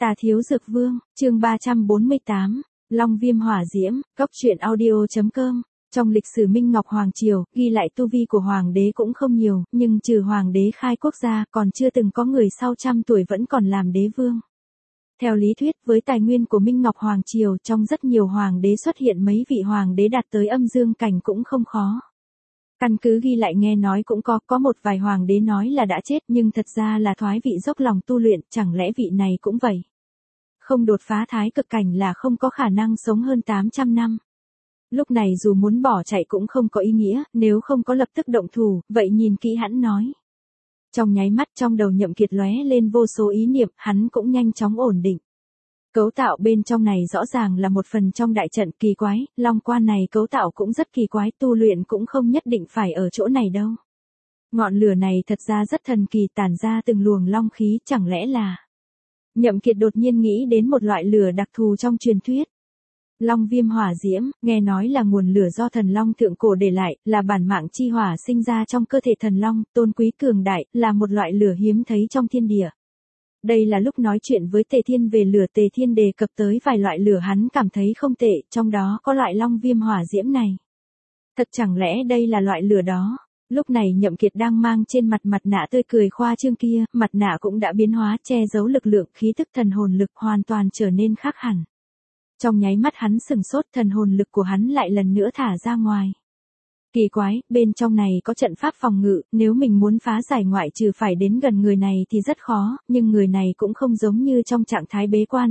Tà Thiếu Dược Vương, chương 348, Long Viêm Hỏa Diễm, Cốc truyện audio.com. Trong lịch sử Minh Ngọc Hoàng Triều, ghi lại tu vi của Hoàng đế cũng không nhiều, nhưng trừ Hoàng đế khai quốc gia, còn chưa từng có người sau 100 tuổi vẫn còn làm đế vương. Theo lý thuyết, với tài nguyên của Minh Ngọc Hoàng Triều, trong rất nhiều Hoàng đế xuất hiện mấy vị Hoàng đế đạt tới âm dương cảnh cũng không khó. Căn cứ ghi lại nghe nói cũng có một vài Hoàng đế nói là đã chết nhưng thật ra là thoái vị dốc lòng tu luyện, chẳng lẽ vị này cũng vậy. Không đột phá thái cực cảnh là không có khả năng sống hơn 800 năm. Lúc này dù muốn bỏ chạy cũng không có ý nghĩa, nếu không có lập tức động thủ, vậy nhìn kỹ hắn nói. Trong nháy mắt trong đầu Nhậm Kiệt lóe lên vô số ý niệm, hắn cũng nhanh chóng ổn định. Cấu tạo bên trong này rõ ràng là một phần trong đại trận kỳ quái, long quan này cấu tạo cũng rất kỳ quái, tu luyện cũng không nhất định phải ở chỗ này đâu. Ngọn lửa này thật ra rất thần kỳ, tản ra từng luồng long khí, chẳng lẽ là... Nhậm Kiệt đột nhiên nghĩ đến một loại lửa đặc thù trong truyền thuyết. Long Viêm Hỏa Diễm, nghe nói là nguồn lửa do thần long thượng cổ để lại, là bản mạng chi hỏa sinh ra trong cơ thể thần long, tôn quý cường đại, là một loại lửa hiếm thấy trong thiên địa. Đây là lúc nói chuyện với Tề Thiên về lửa, Tề Thiên đề cập tới vài loại lửa hắn cảm thấy không tệ, trong đó có loại Long Viêm Hỏa Diễm này. Thật chẳng lẽ đây là loại lửa đó? Lúc này Nhậm Kiệt đang mang trên mặt mặt nạ tươi cười khoa trương kia, mặt nạ cũng đã biến hóa che giấu lực lượng khí tức thần hồn lực hoàn toàn trở nên khác hẳn. Trong nháy mắt hắn sừng sốt, thần hồn lực của hắn lại lần nữa thả ra ngoài. Kỳ quái, bên trong này có trận pháp phòng ngự, nếu mình muốn phá giải ngoại trừ phải đến gần người này thì rất khó, nhưng người này cũng không giống như trong trạng thái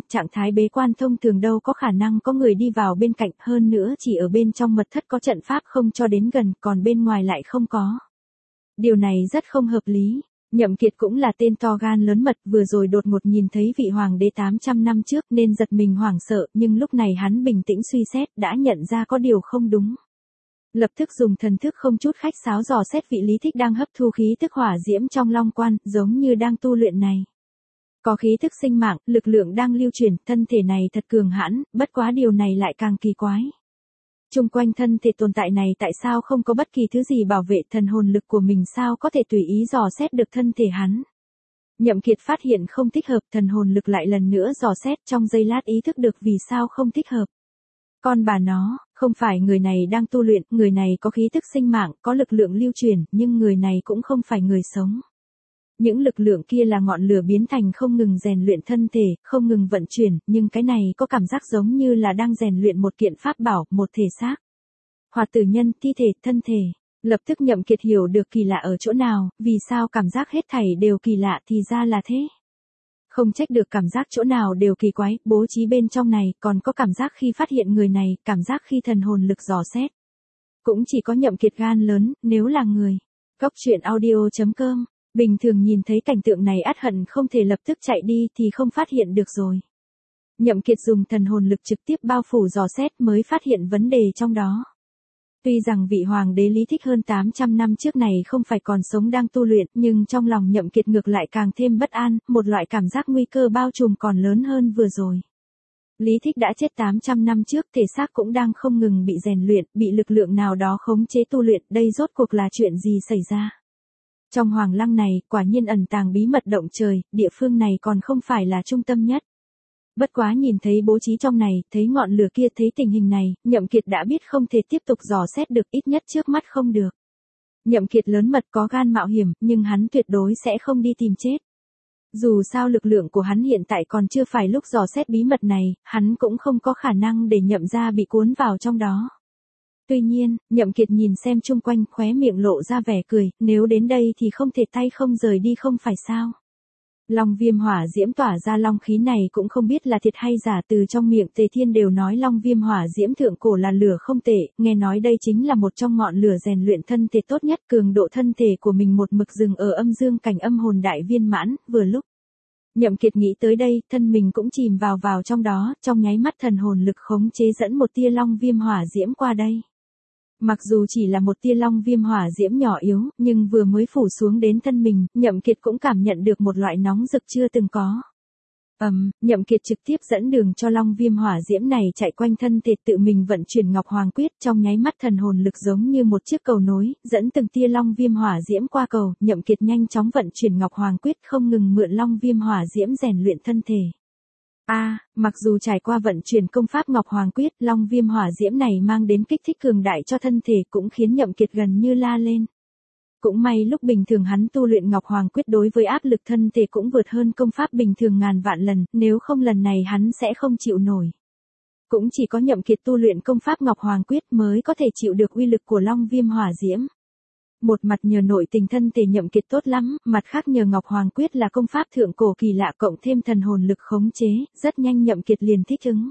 bế quan thông thường đâu có khả năng có người đi vào bên cạnh, hơn nữa chỉ ở bên trong mật thất có trận pháp không cho đến gần, còn bên ngoài lại không có. Điều này rất không hợp lý. Nhậm Kiệt cũng là tên to gan lớn mật, vừa rồi đột ngột nhìn thấy vị hoàng đế 800 năm trước nên giật mình hoảng sợ, nhưng lúc này hắn bình tĩnh suy xét, đã nhận ra có điều không đúng. Lập tức dùng thần thức không chút khách sáo dò xét vị Lý Thích đang hấp thu khí tức hỏa diễm trong long quan, giống như đang tu luyện này. Có khí tức sinh mạng, lực lượng đang lưu chuyển, thân thể này thật cường hãn, bất quá điều này lại càng kỳ quái. Trung quanh thân thể tồn tại này tại sao không có bất kỳ thứ gì bảo vệ, thần hồn lực của mình sao có thể tùy ý dò xét được thân thể hắn. Nhậm Kiệt phát hiện không thích hợp, thần hồn lực lại lần nữa dò xét, trong giây lát ý thức được vì sao không thích hợp. Con bà nó, không phải người này đang tu luyện, người này có khí tức sinh mạng, có lực lượng lưu truyền, nhưng người này cũng không phải người sống. Những lực lượng kia là ngọn lửa biến thành không ngừng rèn luyện thân thể, không ngừng vận chuyển, nhưng cái này có cảm giác giống như là đang rèn luyện một kiện pháp bảo, một thể xác. Hoạt tử nhân, thi thể, thân thể. Lập tức Nhậm Kiệt hiểu được kỳ lạ ở chỗ nào, vì sao cảm giác hết thảy đều kỳ lạ thì ra là thế. Không trách được cảm giác chỗ nào đều kỳ quái, bố trí bên trong này, còn có cảm giác khi phát hiện người này, cảm giác khi thần hồn lực dò xét. Cũng chỉ có Nhậm Kiệt gan lớn, nếu là người. Cốc truyện audio.com. Bình thường nhìn thấy cảnh tượng này ắt hận không thể lập tức chạy đi thì không phát hiện được rồi. Nhậm Kiệt dùng thần hồn lực trực tiếp bao phủ dò xét mới phát hiện vấn đề trong đó. Tuy rằng vị hoàng đế Lý Thích hơn 800 năm trước này không phải còn sống đang tu luyện, nhưng trong lòng Nhậm Kiệt ngược lại càng thêm bất an, một loại cảm giác nguy cơ bao trùm còn lớn hơn vừa rồi. Lý Thích đã chết 800 năm trước, thể xác cũng đang không ngừng bị rèn luyện, bị lực lượng nào đó khống chế tu luyện, đây rốt cuộc là chuyện gì xảy ra? Trong hoàng lăng này, quả nhiên ẩn tàng bí mật động trời, địa phương này còn không phải là trung tâm nhất. Bất quá nhìn thấy bố trí trong này, thấy ngọn lửa kia, thấy tình hình này, Nhậm Kiệt đã biết không thể tiếp tục dò xét được, ít nhất trước mắt không được. Nhậm Kiệt lớn mật có gan mạo hiểm, nhưng hắn tuyệt đối sẽ không đi tìm chết. Dù sao lực lượng của hắn hiện tại còn chưa phải lúc dò xét bí mật này, hắn cũng không có khả năng để Nhậm gia bị cuốn vào trong đó. Tuy nhiên, Nhậm Kiệt nhìn xem chung quanh, khóe miệng lộ ra vẻ cười, nếu đến đây thì không thể tay không rời đi không phải sao. Long Viêm Hỏa Diễm tỏa ra long khí này cũng không biết là thiệt hay giả, từ trong miệng Tề Thiên đều nói Long Viêm Hỏa Diễm thượng cổ là lửa không tệ, nghe nói đây chính là một trong ngọn lửa rèn luyện thân thể tốt nhất, cường độ thân thể của mình một mực dừng ở âm dương cảnh âm hồn đại viên mãn, vừa lúc. Nhậm Kiệt nghĩ tới đây, thân mình cũng chìm vào trong đó, trong nháy mắt thần hồn lực khống chế dẫn một tia Long Viêm Hỏa Diễm qua đây. Mặc dù chỉ là một tia Long Viêm Hỏa Diễm nhỏ yếu, nhưng vừa mới phủ xuống đến thân mình, Nhậm Kiệt cũng cảm nhận được một loại nóng rực chưa từng có. Nhậm Kiệt trực tiếp dẫn đường cho Long Viêm Hỏa Diễm này chạy quanh thân thể, tự mình vận chuyển Ngọc Hoàng Quyết, trong nháy mắt thần hồn lực giống như một chiếc cầu nối, dẫn từng tia Long Viêm Hỏa Diễm qua cầu, Nhậm Kiệt nhanh chóng vận chuyển Ngọc Hoàng Quyết, không ngừng mượn Long Viêm Hỏa Diễm rèn luyện thân thể. Mặc dù trải qua vận chuyển công pháp Ngọc Hoàng Quyết, Long Viêm Hỏa Diễm này mang đến kích thích cường đại cho thân thể cũng khiến Nhậm Kiệt gần như la lên. Cũng may lúc bình thường hắn tu luyện Ngọc Hoàng Quyết đối với áp lực thân thể cũng vượt hơn công pháp bình thường ngàn vạn lần, nếu không lần này hắn sẽ không chịu nổi. Cũng chỉ có Nhậm Kiệt tu luyện công pháp Ngọc Hoàng Quyết mới có thể chịu được uy lực của Long Viêm Hỏa Diễm. Một mặt nhờ nội tình thân thể Nhậm Kiệt tốt lắm, mặt khác nhờ Ngọc Hoàng Quyết là công pháp thượng cổ kỳ lạ cộng thêm thần hồn lực khống chế, rất nhanh Nhậm Kiệt liền thích ứng.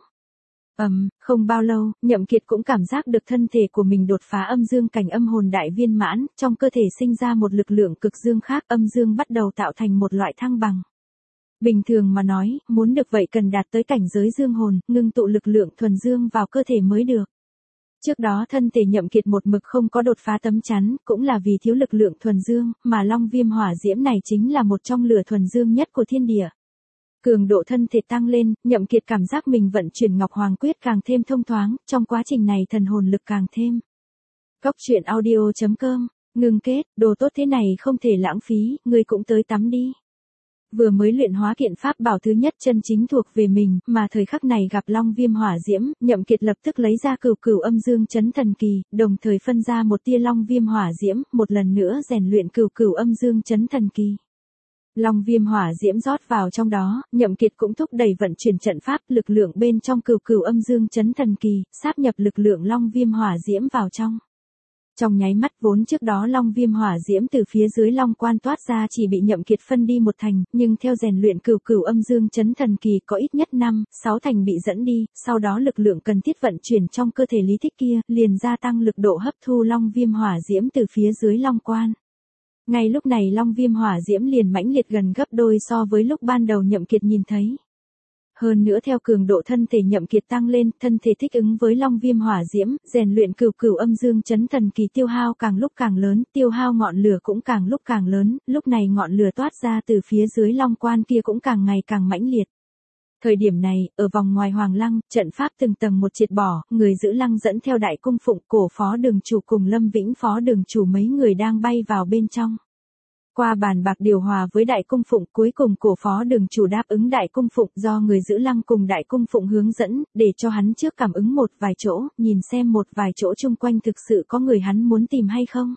Không bao lâu, Nhậm Kiệt cũng cảm giác được thân thể của mình đột phá âm dương cảnh âm hồn đại viên mãn, trong cơ thể sinh ra một lực lượng cực dương khác, âm dương bắt đầu tạo thành một loại thăng bằng. Bình thường mà nói, muốn được vậy cần đạt tới cảnh giới dương hồn, ngưng tụ lực lượng thuần dương vào cơ thể mới được. Trước đó thân thể Nhậm Kiệt một mực không có đột phá tấm chắn, cũng là vì thiếu lực lượng thuần dương, mà Long Viêm Hỏa Diễm này chính là một trong lửa thuần dương nhất của thiên địa. Cường độ thân thể tăng lên, Nhậm Kiệt cảm giác mình vận chuyển Ngọc Hoàng Quyết càng thêm thông thoáng, trong quá trình này thần hồn lực càng thêm. Cốc truyện audio.com, ngừng kết, đồ tốt thế này không thể lãng phí, ngươi cũng tới tắm đi. Vừa mới luyện hóa kiện pháp bảo thứ nhất chân chính thuộc về mình, mà thời khắc này gặp Long Viêm Hỏa Diễm, Nhậm Kiệt lập tức lấy ra cửu cửu âm dương chấn thần kỳ, đồng thời phân ra một tia Long Viêm Hỏa Diễm, một lần nữa rèn luyện cửu cửu âm dương chấn thần kỳ. Long Viêm Hỏa Diễm rót vào trong đó, Nhậm Kiệt cũng thúc đẩy vận chuyển trận pháp, lực lượng bên trong cửu cửu âm dương chấn thần kỳ, sáp nhập lực lượng Long Viêm Hỏa Diễm vào trong. Trong nháy mắt vốn trước đó Long Viêm Hỏa Diễm từ phía dưới Long Quan toát ra chỉ bị Nhậm Kiệt phân đi một thành, nhưng theo rèn luyện cửu cửu âm dương chấn thần kỳ có ít nhất 5, 6 thành bị dẫn đi, sau đó lực lượng cần thiết vận chuyển trong cơ thể Lý Thích kia, liền gia tăng lực độ hấp thu Long Viêm Hỏa Diễm từ phía dưới Long Quan. Ngay lúc này Long Viêm Hỏa Diễm liền mãnh liệt gần gấp đôi so với lúc ban đầu Nhậm Kiệt nhìn thấy. Hơn nữa theo cường độ thân thể Nhậm Kiệt tăng lên, thân thể thích ứng với Long Viêm Hỏa Diễm, rèn luyện cửu cửu âm dương chấn thần kỳ tiêu hao càng lúc càng lớn, tiêu hao ngọn lửa cũng càng lúc càng lớn, lúc này ngọn lửa toát ra từ phía dưới Long Quan kia cũng càng ngày càng mãnh liệt. Thời điểm này, ở vòng ngoài Hoàng Lăng, trận pháp từng tầng một triệt bỏ, người giữ lăng dẫn theo Đại Cung Phụng, Cổ Phó Đường Chủ cùng Lâm Vĩnh Phó Đường Chủ mấy người đang bay vào bên trong. Qua bàn bạc điều hòa với Đại Cung Phụng, cuối cùng Cổ Phó Đường Chủ đáp ứng Đại Cung Phụng do người giữ lăng cùng Đại Cung Phụng hướng dẫn, để cho hắn trước cảm ứng một vài chỗ, nhìn xem một vài chỗ chung quanh thực sự có người hắn muốn tìm hay không.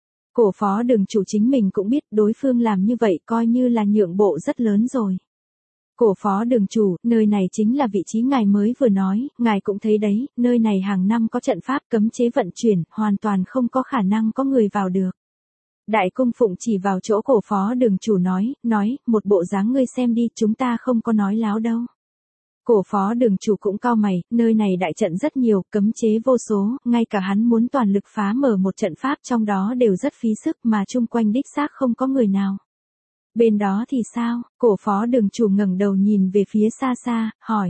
Cổ Phó Đường Chủ chính mình cũng biết đối phương làm như vậy coi như là nhượng bộ rất lớn rồi. Cổ Phó Đường Chủ, nơi này chính là vị trí ngài mới vừa nói, ngài cũng thấy đấy, nơi này hàng năm có trận pháp cấm chế vận chuyển, hoàn toàn không có khả năng có người vào được. Đại Cung Phụng chỉ vào chỗ Cổ Phó Đường Chủ nói, một bộ dáng ngươi xem đi, chúng ta không có nói láo đâu. Cổ Phó Đường Chủ cũng cau mày, nơi này đại trận rất nhiều, cấm chế vô số, ngay cả hắn muốn toàn lực phá mở một trận pháp trong đó đều rất phí sức mà chung quanh đích xác không có người nào. Bên đó thì sao? Cổ Phó Đường Chủ ngẩng đầu nhìn về phía xa xa, hỏi.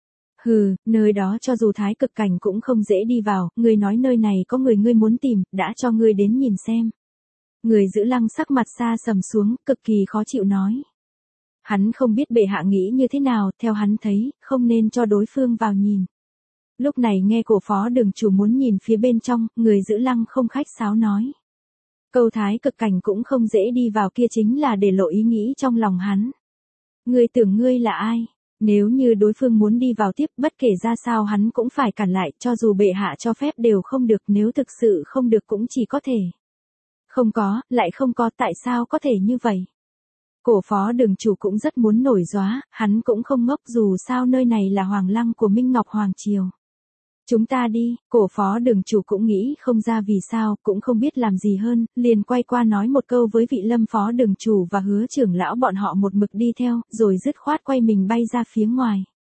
Nơi đó cho dù thái cực cảnh cũng không dễ đi vào, ngươi nói nơi này có người ngươi muốn tìm, đã cho ngươi đến nhìn xem. Người giữ lăng sắc mặt xa sầm xuống, cực kỳ khó chịu nói. Hắn không biết bệ hạ nghĩ như thế nào, theo hắn thấy, không nên cho đối phương vào nhìn. Lúc này nghe Cổ Phó Đường Chủ muốn nhìn phía bên trong, người giữ lăng không khách sáo nói. Câu thái cực cảnh cũng không dễ đi vào kia chính là để lộ ý nghĩ trong lòng hắn. Ngươi tưởng ngươi là ai? Nếu như đối phương muốn đi vào tiếp bất kể ra sao hắn cũng phải cản lại, cho dù bệ hạ cho phép đều không được, nếu thực sự không được cũng chỉ có thể. Không có, lại không có, tại sao có thể như vậy? Cổ Phó Đường Chủ cũng rất muốn nổi gióa, hắn cũng không ngốc dù sao nơi này là Hoàng Lăng của Minh Ngọc Hoàng Triều. Chúng ta đi, Cổ Phó Đường Chủ cũng nghĩ không ra vì sao, cũng không biết làm gì hơn, liền quay qua nói một câu với vị Lâm Phó Đường Chủ và Hứa trưởng lão bọn họ một mực đi theo, rồi dứt khoát quay mình bay ra phía ngoài.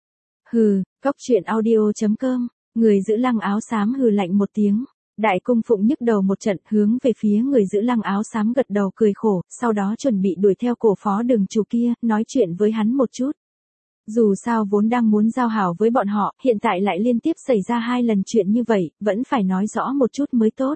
Cốc truyện audio.com, người giữ lăng áo xám hừ lạnh một tiếng. Đại Cung Phụng nhức đầu một trận hướng về phía người giữ lăng áo xám gật đầu cười khổ, sau đó chuẩn bị đuổi theo Cổ Phó Đường Chủ kia, nói chuyện với hắn một chút. Dù sao vốn đang muốn giao hảo với bọn họ, hiện tại lại liên tiếp xảy ra 2 lần chuyện như vậy, vẫn phải nói rõ một chút mới tốt.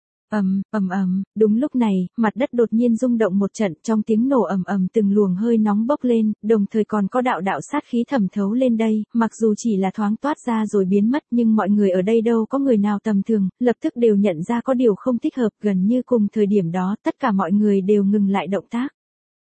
Đúng lúc này, mặt đất đột nhiên rung động một trận, trong tiếng nổ từng luồng hơi nóng bốc lên, đồng thời còn có đạo đạo sát khí thẩm thấu lên đây, mặc dù chỉ là thoáng toát ra rồi biến mất nhưng mọi người ở đây đâu có người nào tầm thường, lập tức đều nhận ra có điều không thích hợp, gần như cùng thời điểm đó tất cả mọi người đều ngừng lại động tác.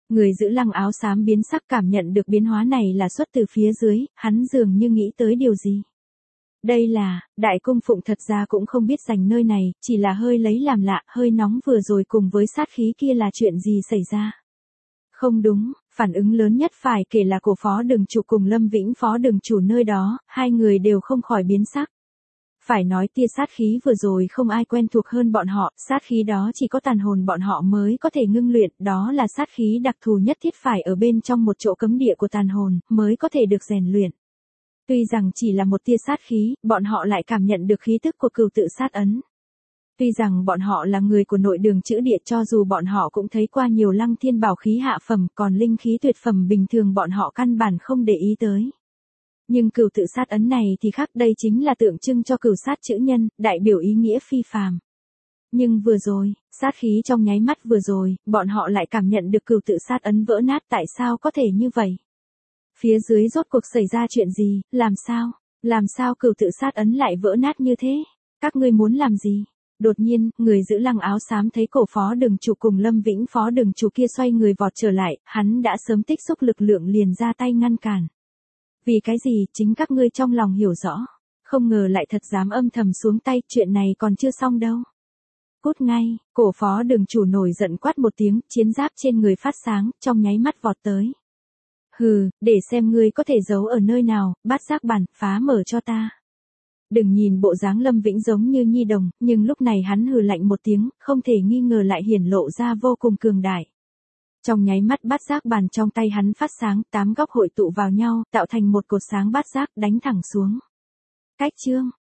Người giữ lăng áo xám biến sắc, cảm nhận được biến hóa này là xuất từ phía dưới, hắn dường như nghĩ tới điều gì. Đây là, đại cung phụng thật ra cũng không biết dành nơi này, chỉ là hơi lấy làm lạ, hơi nóng vừa rồi cùng với sát khí kia là chuyện gì xảy ra. Không đúng, phản ứng lớn nhất phải kể là cổ phó đường chủ cùng Lâm Vĩnh phó đường chủ nơi đó, hai người đều không khỏi biến sắc. Phải nói tia sát khí vừa rồi không ai quen thuộc hơn bọn họ, sát khí đó chỉ có tàn hồn bọn họ mới có thể ngưng luyện, đó là sát khí đặc thù nhất thiết phải ở bên trong một chỗ cấm địa của tàn hồn, mới có thể được rèn luyện. Tuy rằng chỉ là một tia sát khí, bọn họ lại cảm nhận được khí tức của cửu tự sát ấn. Tuy rằng bọn họ là người của nội đường chữ địa, cho dù bọn họ cũng thấy qua nhiều lăng thiên bảo khí hạ phẩm, còn linh khí tuyệt phẩm bình thường bọn họ căn bản không để ý tới. Nhưng cửu tự sát ấn này thì khác, đây chính là tượng trưng cho cửu sát chữ nhân, đại biểu ý nghĩa phi phàm. Nhưng vừa rồi, sát khí trong nháy mắt vừa rồi, bọn họ lại cảm nhận được cửu tự sát ấn vỡ nát, tại sao có thể như vậy? Phía dưới rốt cuộc xảy ra chuyện gì, làm sao cửu tự sát ấn lại vỡ nát như thế? Các ngươi muốn làm gì? Đột nhiên, người giữ lăng áo xám thấy cổ phó đường chủ cùng Lâm Vĩnh phó đường chủ kia xoay người vọt trở lại, hắn đã sớm tích xúc lực lượng liền ra tay ngăn cản. Vì cái gì, chính các ngươi trong lòng hiểu rõ. Không ngờ lại thật dám âm thầm xuống tay, chuyện này còn chưa xong đâu. Cút ngay, cổ phó đường chủ nổi giận quát một tiếng, chiến giáp trên người phát sáng, trong nháy mắt vọt tới. Hừ, để xem ngươi có thể giấu ở nơi nào, bát giác bản, phá mở cho ta. Đừng nhìn bộ dáng Lâm Vĩnh giống như nhi đồng, nhưng lúc này hắn hừ lạnh một tiếng, không thể nghi ngờ lại hiển lộ ra vô cùng cường đại. Trong nháy mắt bát giác bàn trong tay hắn phát sáng, 8 góc hội tụ vào nhau, tạo thành một cột sáng bát giác đánh thẳng xuống. Cách chương,